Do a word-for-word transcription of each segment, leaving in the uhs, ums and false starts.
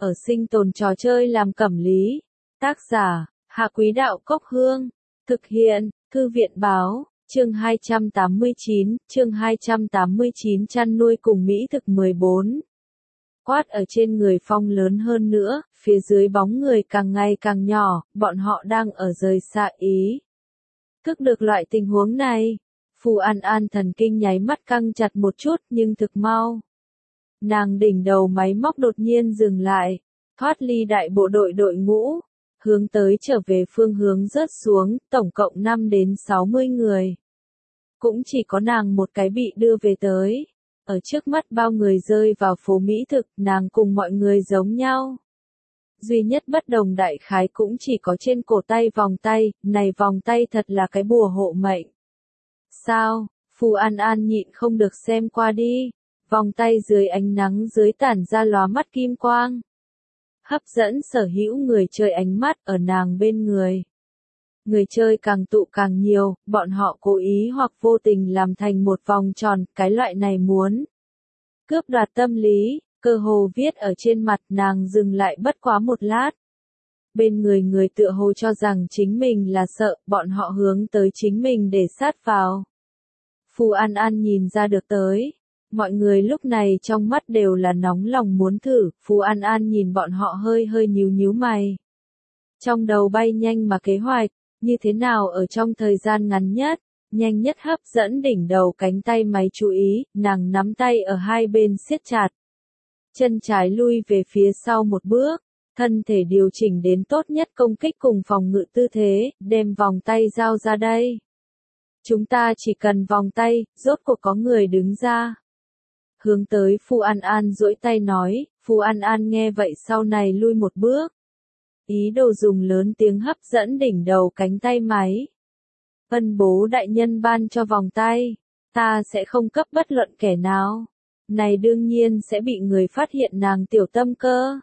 ở sinh tồn trò chơi làm cẩm lý. Tác giả, Hạ Quý Đạo Cốc Hương. Thực hiện, Thư viện Báo, chương hai trăm tám mươi chín, chương hai trăm tám mươi chín chăn nuôi cùng Mỹ thực mười bốn. Quát ở trên người phong lớn hơn nữa, phía dưới bóng người càng ngày càng nhỏ, bọn họ đang ở rời xa Ý. Thức được loại tình huống này, Phù An An thần kinh nháy mắt căng chặt một chút nhưng thực mau. Nàng đỉnh đầu máy móc đột nhiên dừng lại, thoát ly đại bộ đội đội ngũ, hướng tới trở về phương hướng rớt xuống, tổng cộng năm đến sáu mươi người. Cũng chỉ có nàng một cái bị đưa về tới. Ở trước mắt bao người rơi vào phố Mỹ thực, nàng cùng mọi người giống nhau. Duy nhất bất đồng đại khái cũng chỉ có trên cổ tay vòng tay, này vòng tay thật là cái bùa hộ mệnh. Sao, Phù An An nhịn không được xem qua đi, vòng tay dưới ánh nắng dưới tản ra lóa mắt kim quang. Hấp dẫn sở hữu người chơi ánh mắt ở nàng bên người. Người chơi càng tụ càng nhiều, bọn họ cố ý hoặc vô tình làm thành một vòng tròn, cái loại này muốn cướp đoạt tâm lý, cơ hồ viết ở trên mặt nàng dừng lại bất quá một lát. Bên người người tựa hồ cho rằng chính mình là sợ, bọn họ hướng tới chính mình để sát vào. Phù An An nhìn ra được tới. Mọi người lúc này trong mắt đều là nóng lòng muốn thử, Phù An An nhìn bọn họ hơi hơi nhíu nhíu mày. Trong đầu bay nhanh mà kế hoạch, như thế nào ở trong thời gian ngắn nhất, nhanh nhất hấp dẫn đỉnh đầu cánh tay máy chú ý, nàng nắm tay ở hai bên siết chặt. Chân trái lui về phía sau một bước, thân thể điều chỉnh đến tốt nhất công kích cùng phòng ngự tư thế, đem vòng tay giao ra đây. Chúng ta chỉ cần vòng tay, rốt cuộc có người đứng ra. Hướng tới Phù An An duỗi tay nói, Phù An An nghe vậy sau này lui một bước. Ý đồ dùng lớn tiếng hấp dẫn đỉnh đầu cánh tay máy. Ân bố đại nhân ban cho vòng tay, ta sẽ không cấp bất luận kẻ nào. Này đương nhiên sẽ bị người phát hiện nàng tiểu tâm cơ.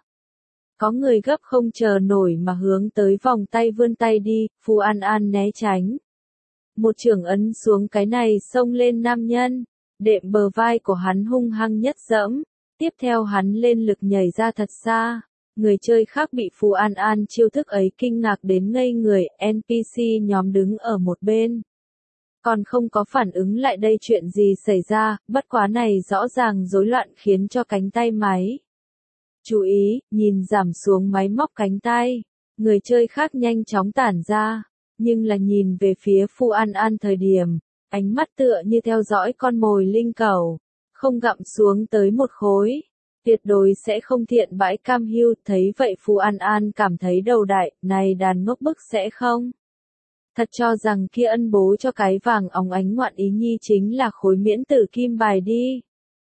Có người gấp không chờ nổi mà hướng tới vòng tay vươn tay đi, Phù An An né tránh. Một trường ấn xuống cái này xông lên nam nhân, đệm bờ vai của hắn hung hăng nhất dẫm, tiếp theo hắn lên lực nhảy ra thật xa. Người chơi khác bị Phù An An chiêu thức ấy kinh ngạc đến ngây người, en pê xê nhóm đứng ở một bên. Còn không có phản ứng lại đây chuyện gì xảy ra, bất quá này rõ ràng rối loạn khiến cho cánh tay máy. Chú ý, nhìn giảm xuống máy móc cánh tay. Người chơi khác nhanh chóng tản ra, nhưng là nhìn về phía Phù An An thời điểm, ánh mắt tựa như theo dõi con mồi linh cẩu, không gặm xuống tới một khối. Tuyệt đối sẽ không thiện bãi cam hưu, thấy vậy Phù An An cảm thấy đầu đại, này đàn ngốc bức sẽ không. Thật cho rằng kia ân bố cho cái vàng óng ánh ngoạn ý nhi chính là khối miễn tử kim bài đi.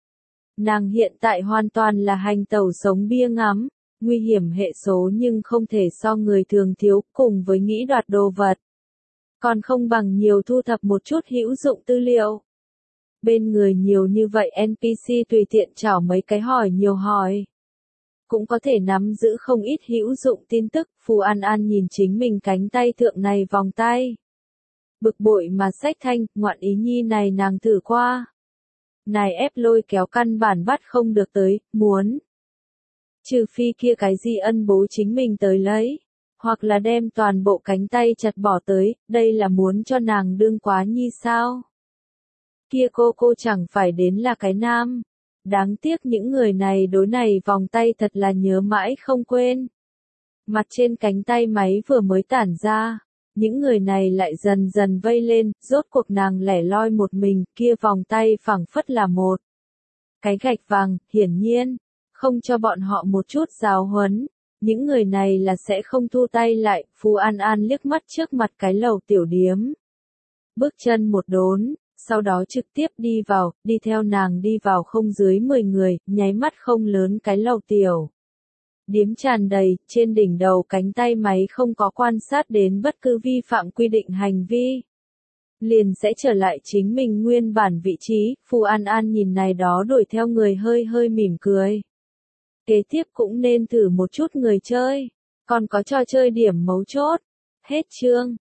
Nàng hiện tại hoàn toàn là hành tẩu sống bia ngắm, nguy hiểm hệ số nhưng không thể so người thường thiếu, cùng với nghĩ đoạt đồ vật. Còn không bằng nhiều thu thập một chút hữu dụng tư liệu. Bên người nhiều như vậy en pê xê tùy tiện chảo mấy cái hỏi nhiều hỏi. Cũng có thể nắm giữ không ít hữu dụng tin tức, Phù An An nhìn chính mình cánh tay thượng này vòng tay. Bực bội mà xách thanh, ngoạn ý nhi này nàng thử qua. Này ép lôi kéo căn bản bắt không được tới, muốn. Trừ phi kia cái gì ân bố chính mình tới lấy. Hoặc là đem toàn bộ cánh tay chặt bỏ tới, đây là muốn cho nàng đương quá nhi sao? Kia cô cô chẳng phải đến là cái nam. Đáng tiếc những người này đối này vòng tay thật là nhớ mãi không quên. Mặt trên cánh tay máy vừa mới tản ra, những người này lại dần dần vây lên, rốt cuộc nàng lẻ loi một mình, kia vòng tay phẳng phất là một cái gạch vàng, hiển nhiên, không cho bọn họ một chút giáo huấn. Những người này là sẽ không thu tay lại, Phù An An liếc mắt trước mặt cái lầu tiểu điếm. Bước chân một đốn, sau đó trực tiếp đi vào, đi theo nàng đi vào không dưới mười người, nháy mắt không lớn cái lầu tiểu. Điếm tràn đầy, trên đỉnh đầu cánh tay máy không có quan sát đến bất cứ vi phạm quy định hành vi. Liền sẽ trở lại chính mình nguyên bản vị trí, Phù An An nhìn này đó đuổi theo người hơi hơi mỉm cười. Kế tiếp cũng nên thử một chút người chơi, còn có trò chơi điểm mấu chốt. Hết chương.